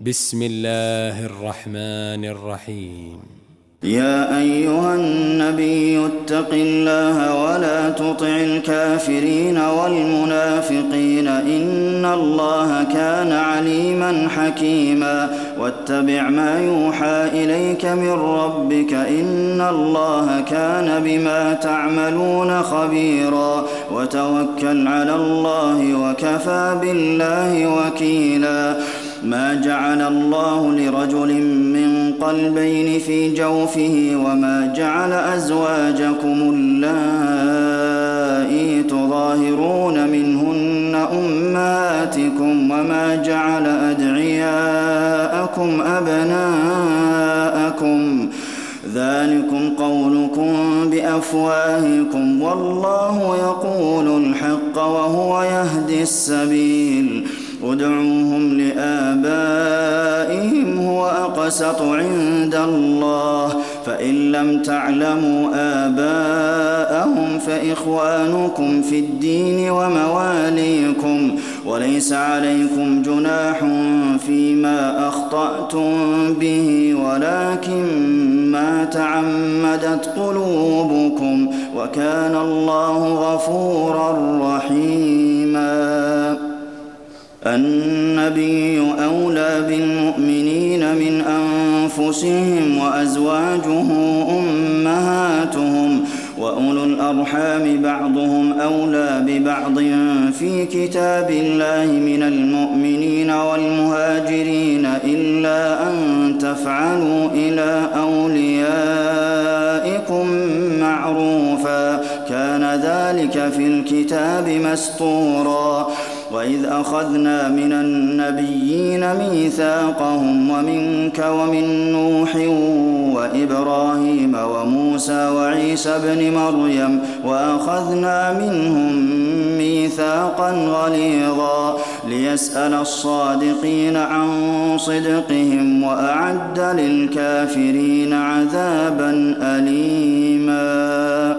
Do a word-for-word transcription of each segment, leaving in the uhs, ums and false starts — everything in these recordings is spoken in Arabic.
بسم الله الرحمن الرحيم. يا أيها النبي اتق الله ولا تطع الكافرين والمنافقين إن الله كان عليما حكيما واتبع ما يوحى إليك من ربك إن الله كان بما تعملون خبيرا وتوكل على الله وكفى بالله وكيلا. ما جعل الله لرجل من قلبين في جوفه وما جعل أزواجكم اللائي تظاهرون منهن أمهاتكم وما جعل أدعياءكم أبناءكم ذلكم قولكم بأفواهكم والله يقول الحق وهو يهدي السبيل. ادعوهم لآبائهم هو أقسط عند الله فإن لم تعلموا آباءهم فإخوانكم في الدين ومواليكم وليس عليكم جناح فيما أخطأتم به ولكن ما تعمدت قلوبكم وكان الله غفورا رحيما. النبي أولى بالمؤمنين من أنفسهم وأزواجه أمهاتهم وأولو الأرحام بعضهم أولى ببعض في كتاب الله من المؤمنين والمهاجرين إلا أن تفعلوا إلى أوليائكم معروفا كان ذلك في الكتاب مسطورا. وإذ أخذنا من النبيين ميثاقهم ومنك ومن نوح وإبراهيم وموسى وعيسى ابن مريم وأخذنا منهم ميثاقا غليظا ليسأل الصادقين عن صدقهم وأعد للكافرين عذابا أليما.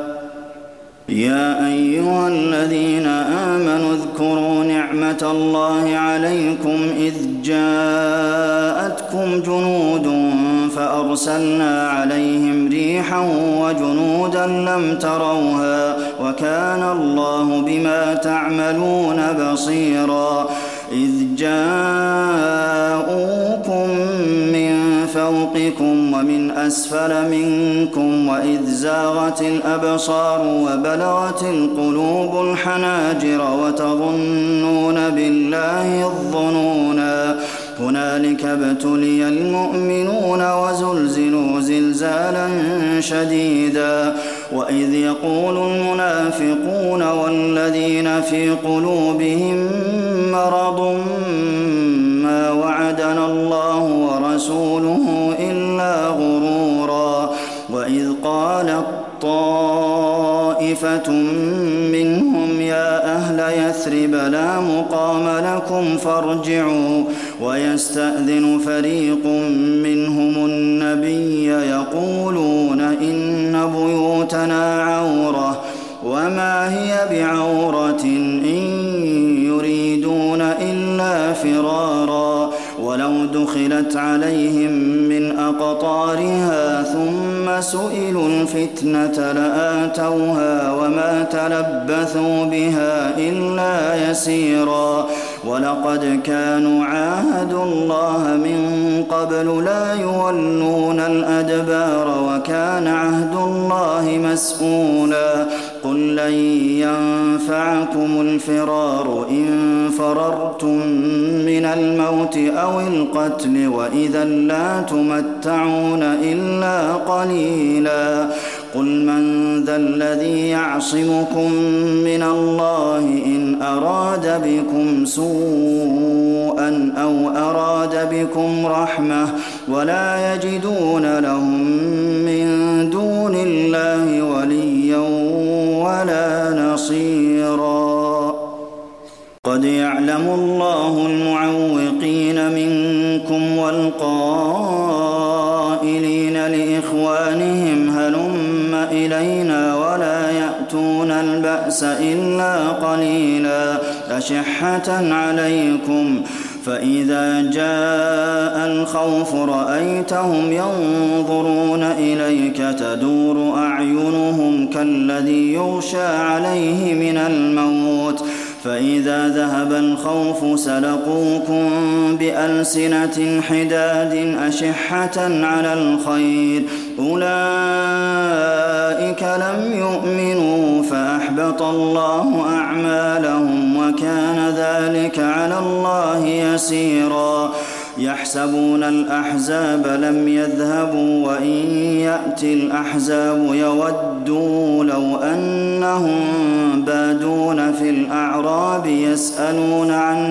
يا أيها الذين آمنوا اذكروا نعمة الله عليكم إذ جاءتكم جنود فأرسلنا عليهم ريحا وجنودا لم تروها وكان الله بما تعملون بصيرا. إذ جاءوكم من فوقكم ومن أسفل منكم وإذ زاغت الأبصار وبلغت القلوب الحناجر وتظنون بالله الظنونا هنالك ابتلي المؤمنون وزلزلوا زلزالا شديدا. وإذ يقول المنافقون والذين في قلوبهم مرض ما وعدنا الله ورسوله إلا غرورا. وإذ قالت طائفة منهم يا أهل يثرب لا مقام لكم فارجعوا ويستأذن فريق منهم النبي يقولون إن بيوتنا عورة وما هي بعورة إن يريدون إلا فرارا ولو دخلت عليهم من أقطارها ثم سئلوا الفتنة لآتوها وما تلبثوا بها إلا يسيرا. ولقد كانوا عاهدوا الله من قبل لا يولون الأدبار وكان عهد الله مسؤولا. قل لن ينفعكم الفرار إن فررتم من الموت أو القتل وإذا لا تمتعون إلا قليلا. قل من ذا الذي يعصمكم من الله إن أراد بكم سوءا أو أراد بكم رحمة ولا يجدون لهم من دون الله وليا ولا نصيرا. قد يعلم الله المعوقين منكم والقائلين لإخوانهم هلم إلينا ولا يأتون البأس إلا قليلا أشحة عليكم فإذا جاء الخوف رأيتهم ينظرون إليك تدور أعينهم كالذي يغشى عليه من الموت فإذا ذهب الخوف سلقوكم بألسنة حداد أشحة على الخير أولئك لم يؤمنوا فأحبط الله أعمالهم وكان ذلك على الله يسيرا يحسبون الأحزاب لم يذهبوا وإن يأتي الأحزاب يودوا لو أنهم بادون في الأعراب يسألون عن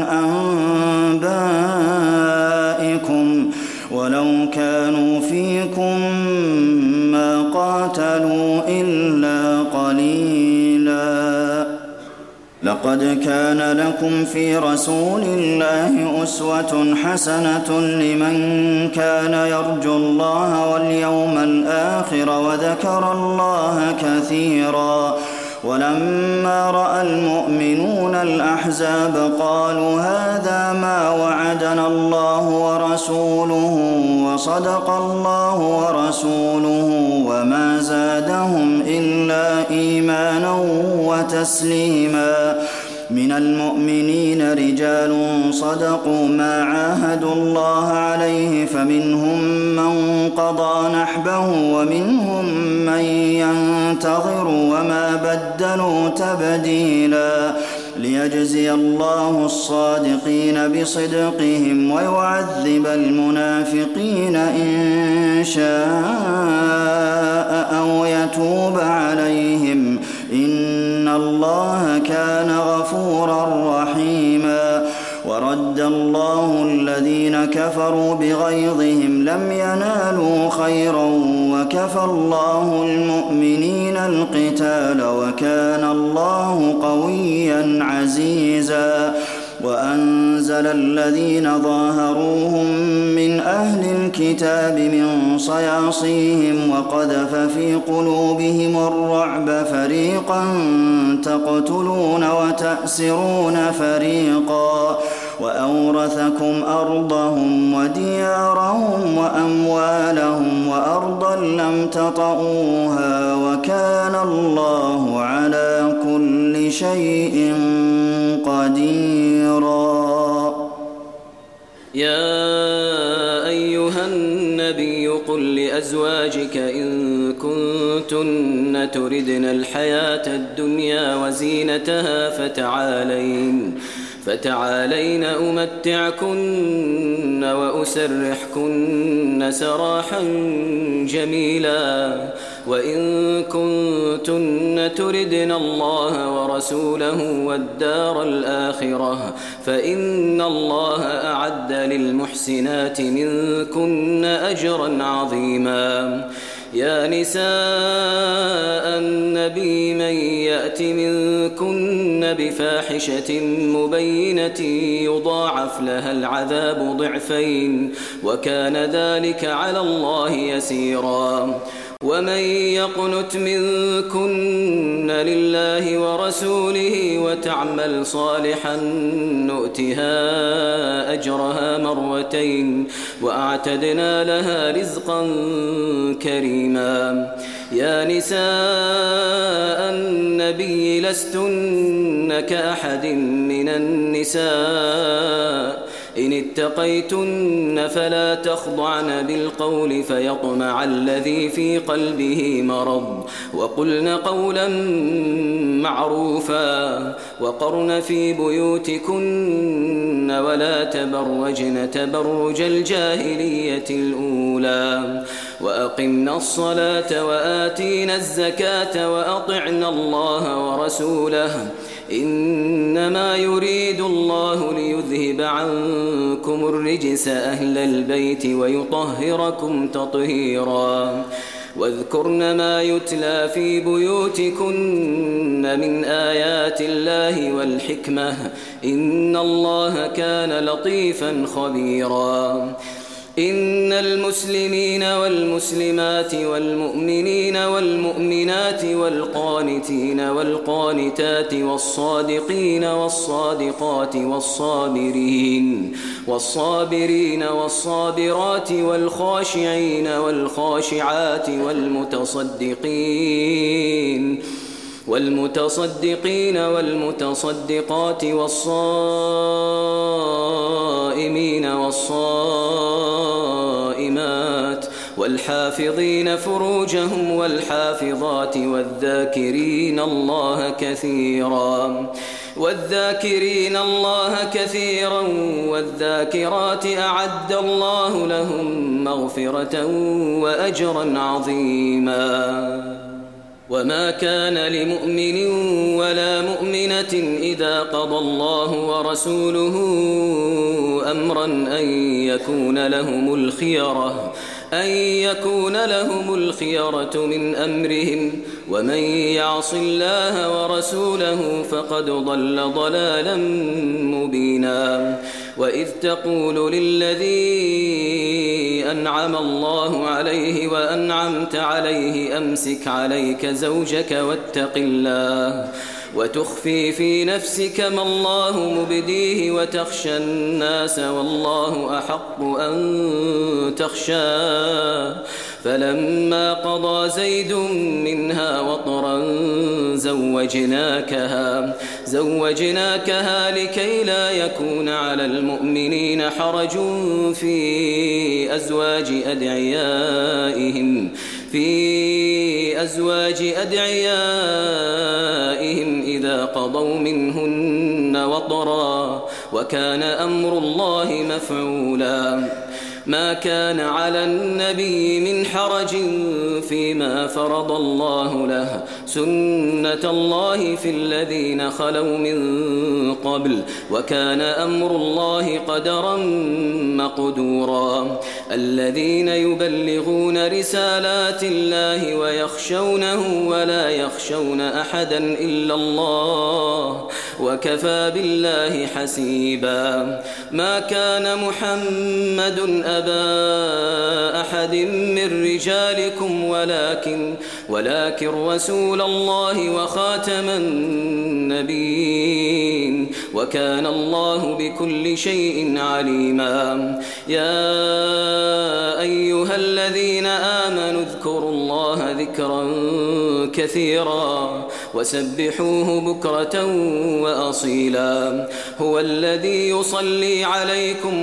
أنبائكم ولو كانوا فيكم ما قاتلوا إلا قليلا لقد كان لكم في رسول الله أسوة حسنة لمن كان يرجو الله واليوم الآخر وذكر الله كثيرا ولما رأى المؤمنون الأحزاب قالوا هذا ما وعدنا الله ورسوله وصدق الله ورسوله وما زادهم إلا إيمانا وتسليما من المؤمنين رجال صدقوا ما عاهدوا الله عليه فمنهم من قضى نحبه ومنهم من ينتظر وما بدلوا تبديلا ليجزي الله الصادقين بصدقهم ويعذب المنافقين إن شاء أو يتوب عليهم إن الله كان غفورا رحيما ورد الله الذين كفروا بغيظهم لم ينالوا خيرا وكفى الله المؤمنين القتال وكان الله قويا عزيزا وأنزل الذين ظاهروهم من أهل الكتاب من صياصيهم وقذف في قلوبهم الرعب فريقا تقتلون وتأسرون فريقا وأورثكم أرضهم وديارهم وأموالهم وأرضا لم تطئوها وكان الله على كل شيء قديرا يا أيها النبي قل لأزواجك إن كنتن تردن الحياة الدنيا وزينتها فتعالين فتعالين أمتعكن وأسرحكن سراحا جميلا وإن كنتن تردن الله ورسوله والدار الآخرة فإن الله أعد للمحسنات منكن أجرا عظيما يا نساء النبي من يأت منكن بفاحشة مبينة يضاعف لها العذاب ضعفين وكان ذلك على الله يسيرا ومن يقنت منكن لله ورسوله وتعمل صالحا نؤتها أجرها مرتين وأعتدنا لها رزقا كريما يا نساء النبي لستن كأحد من النساء إن اتقيتن فلا تخضعن بالقول فيطمع الذي في قلبه مرض وقلن قولا معروفا وقرن في بيوتكن ولا تبرجن تبرج الجاهلية الأولى وأقمنا الصلاة وآتينا الزكاة وأطعنا الله ورسوله إنما يريد الله ليذهب عنكم الرجس أهل البيت ويطهركم تطهيرا واذكرن ما يتلى في بيوتكن من آيات الله والحكمة إن الله كان لطيفا خبيرا إن المسلمين والمسلمات والمؤمنين والمؤمنات والقانتين والقانتات والصادقين والصادقات والصابرين والصابرين والصابرات والخاشعين والخاشعات والمتصدقين والمتصدقين والمتصدقات والصائمين والصائمات والحافظين فروجهم والحافظات والذاكرين الله كثيرا والذاكرين الله كثيرا والذاكرات أعد الله لهم مغفرة وأجرا عظيما. وما كان لمؤمن ولا مؤمنة إذا قضى الله ورسوله أمرا أن يكون لهم الخيرة أن يكون لهم الخيرة من أمرهم ومن يعص الله ورسوله فقد ضل ضلالا مبينا. وإذ تقول للذي أنعم الله عليه وأنعمت عليه أمسك عليك زوجك واتق الله وتخفي في نفسك ما الله مبديه وتخشى الناس والله أحق أن تخشاه. فلما قضى زيد منها وطرا زوجناكها زوجناكها لكي لا يكون على المؤمنين حرج في أزواج أدعيائهم في أزواج أدعيائهم إذا قضوا منهن وطرا وكان أمر الله مفعولا. ما كان على النبي من حرج فيما فرض الله له سنة الله في الذين خلوا من قبل وكان أمر الله قدرا مقدورا. الذين يبلغون رسالات الله ويخشونه ولا يخشون أحدا إلا الله وكفى بالله حسيبا. ما كان محمد أبا أحد من رجالكم ولكن ولكن رسول الله وخاتم النبيين وكان الله بكل شيء عليما. يا أيها الذين آمنوا اذكروا الله ذكرا كثيرا وسبحوه بكرة وأصيلا. هو الذي يصلي عليكم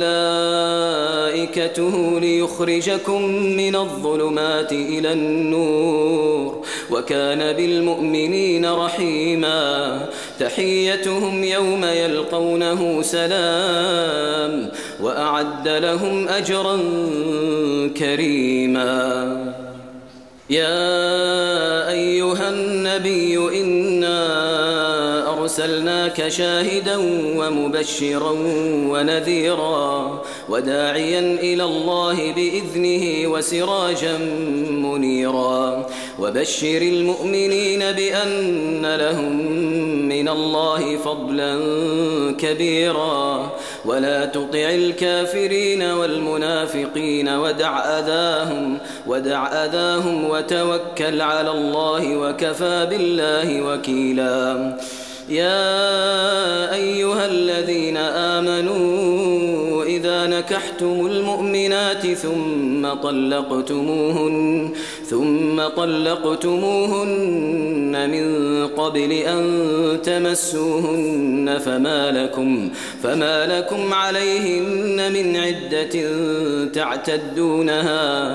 وملائكته ليخرجكم من الظلمات إلى النور وكان بالمؤمنين رحيما. تحيتهم يوم يلقونه سلام وأعد لهم أجرا كريما. يا أيها النبي إنا أرسلناك شاهدا ومبشرا ونذيرا وداعيا إلى الله بإذنه وسراجا منيرا. وبشر المؤمنين بأن لهم من الله فضلا كبيرا ولا تطع الكافرين والمنافقين ودع أذاهم ودع أذاهم وتوكل على الله وكفى بالله وكيلا. يا أيها الذين آمنوا إذا نكحتم المؤمنات ثم طلقتموهن ثم طلقتموهن من قبل أن تمسوهن فما لكم فما لكم عليهن من عدة تعتدونها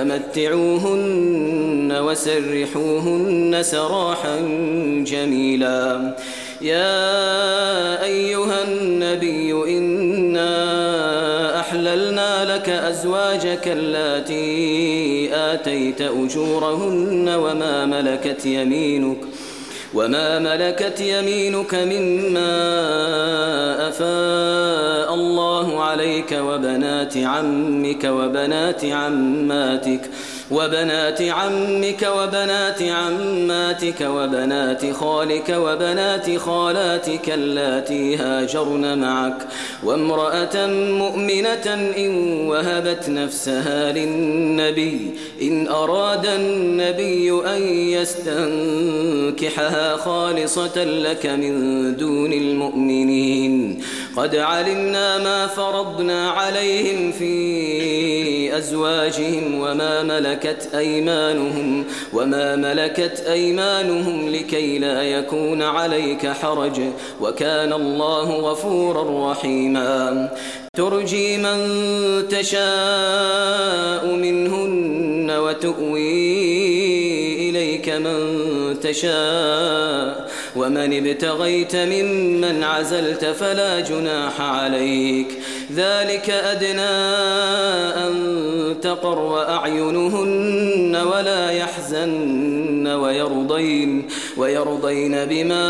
فمتعوهن وسرحوهن سراحا جميلا. يا أيها النبي إنا أحللنا لك أزواجك اللاتي آتيت أجورهن وما ملكت يمينك وما ملكت يمينك مما أفاء الله عليك وبنات عمك وبنات عماتك وبنات عمك وبنات عماتك وبنات خالك وبنات خالاتك اللاتي هاجرن معك وامرأة مؤمنة إن وهبت نفسها للنبي إن أراد النبي أن يستنكحها خالصة لك من دون المؤمنين قد علمنا ما فرضنا عليهم في أزواجهم وما ملكت أيمانهم وما ملكت أيمانهم لكي لا يكون عليك حرج وكان الله غفورا رحيما ترجي من تشاء منهن وتؤوي إليك من تشاء ومن ابتغيت ممن عزلت فلا جناح عليك ذلك أدنى أن تقر أعينهن ولا يحزن ويرضين, ويرضين بما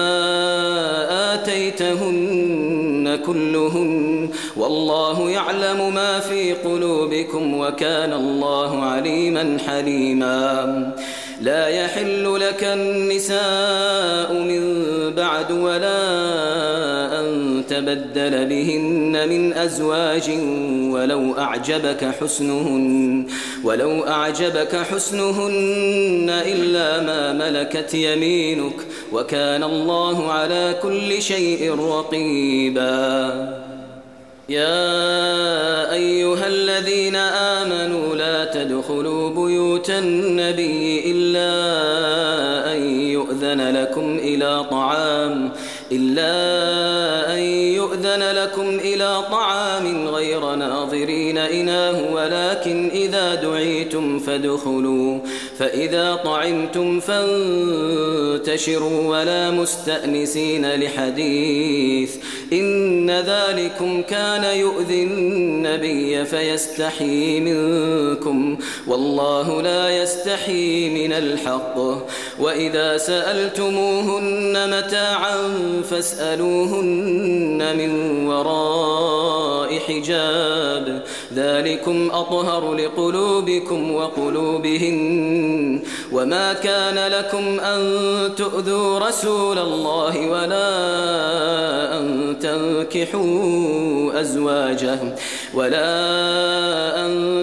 آتيتهن كلهن والله يعلم ما في قلوبكم وكان الله عليما حليما لا يحل لك النساء من بعد ولا أن تبدل بهن من أزواج ولو أعجبك حسنهن ولو أعجبك حسنهن إلا ما ملكت يمينك وكان الله على كل شيء رقيبا يا أيها الذين آمنوا لا تدخلوا بيوت النبي إلا أن يؤذن لكم إلى طعام إلا أن يؤذن لكم إلى طعام غير ناظرين إناه ولكن إذا دعيتم فادخلوا فإذا طعمتم فانتشروا ولا مستأنسين لحديث إن ذلكم كان يؤذي النبي فيستحيي منكم والله لا يستحيي من الحق وإذا سألتموهن متاعا فاسألوهن من وراء حجاب ذلكم أطهر لقلوبكم وقلوبهن وما كان لكم أن تؤذوا رسول الله ولا أن تنكحوا أزواجه ولا أن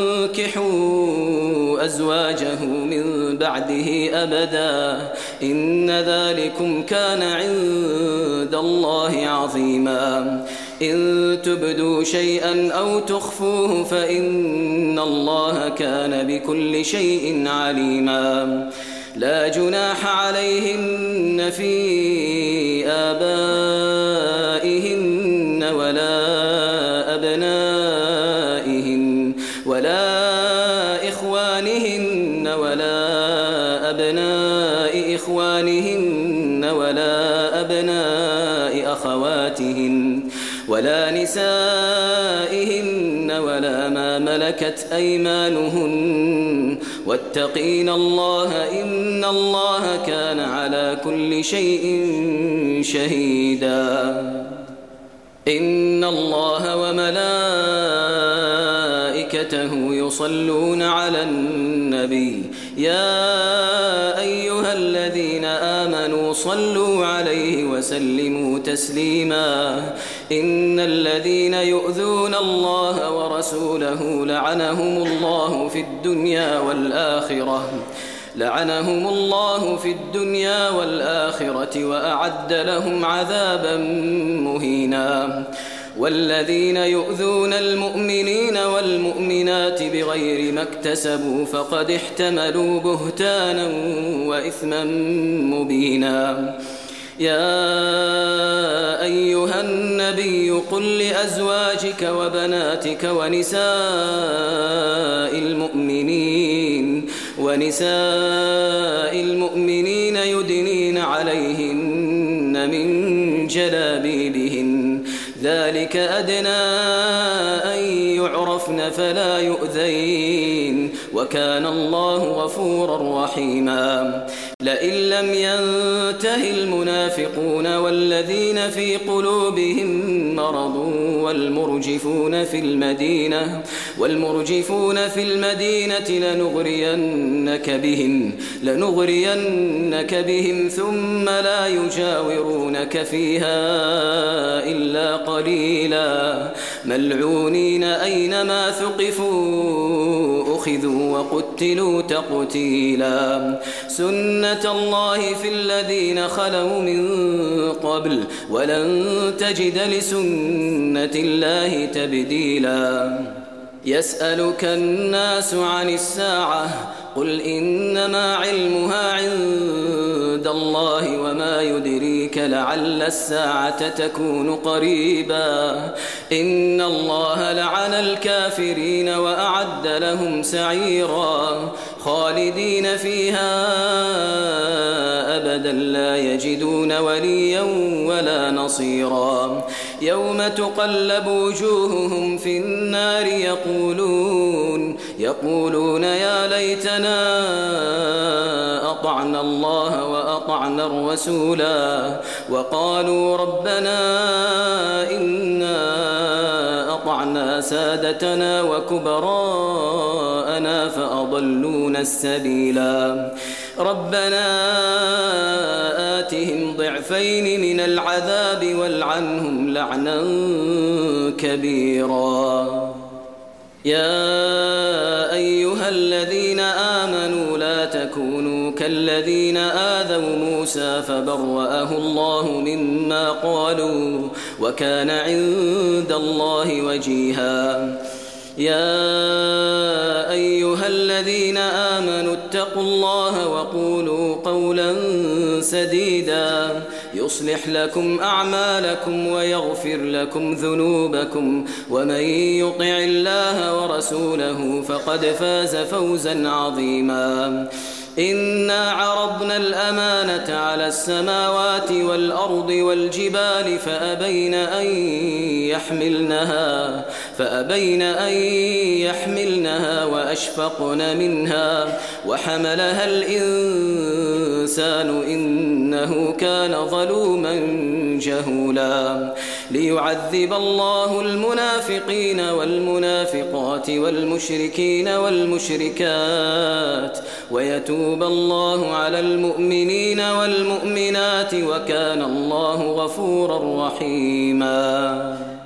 تنكحوا أزواجه من بعده أبدا إن ذلكم كان عند الله عظيما إن تبدوا شيئا أو تخفوه فإن الله كان بكل شيء عليما لا جناح عليهن في آبائهن ولا أبنائهن ولا إخوانهن ولا أبناء إخوانهن ولا أبناء أخواتهن ولا نسائهن ولا ما ملكت أيمانهن واتقين الله إن الله كان على كل شيء شهيدا إن الله وملائكته يصلون على النبي يا أيها الذين آمنوا صلوا عليه وسلموا تسليما إن الذين يؤذون الله ورسوله لعنهم الله في الدنيا والآخرة لعنهم الله في الدنيا والآخرة وأعد لهم عذابا مهينا والذين يؤذون المؤمنين والمؤمنات بغير ما اكتسبوا فقد احتملوا بهتانا وإثما مبينا يا أيها النبي قل لأزواجك وبناتك ونساء المؤمنين ونساء المؤمنين يدنين عليهن من جلابيبهن ذلك أدنى أن يعرف يخافن فلا يؤذين وكان الله غفورا رحيما لئن لم ينته المنافقون والذين في قلوبهم مرض والمرجفون في المدينة والمرجفون في المدينة لنغرينك بهم لنغرينك بهم ثم لا يجاورونك فيها إلا قليلا ملعونين أينما ثقفوا أخذوا وقتلوا تقتيلا سنة الله في الذين خلوا من قبل ولن تجد لسنة الله تبديلا يسألك الناس عن الساعة قل إنما علمها عند الله وما يدريك لعل الساعة تكون قريبا إن الله لعن الكافرين وأعد لهم سعيرا خالدين فيها أبدا لا يجدون وليا ولا نصيرا يوم تقلب وجوههم في النار يقولون يقولون يا ليتنا أطعنا الله وأطعنا الرسولا وقالوا ربنا إنا أطعنا سادتنا وكبراءنا فأضلونا السبيلا ربنا آتهم ضعفين من العذاب والعنهم لعنا كبيرا يا أيها الذين آمنوا لا تكونوا كالذين آذوا موسى فبرأه الله مما قالوا وكان عند الله وجيها يا أيها الذين آمنوا اتقوا الله وقولوا قولا سديدا يصلح لكم أعمالكم ويغفر لكم ذنوبكم ومن يطع الله ورسوله فقد فاز فوزا عظيما إنا عرضنا الأمانة على السماوات والأرض والجبال فأبين أن يحملنها فأبين أن يحملنها وأشفقن منها وحملها الإنسان إنه كان ظلوما جهولا ليعذب الله المنافقين والمنافقات والمشركين والمشركات ويتوب الله على المؤمنين والمؤمنات وكان الله غفورا رحيما.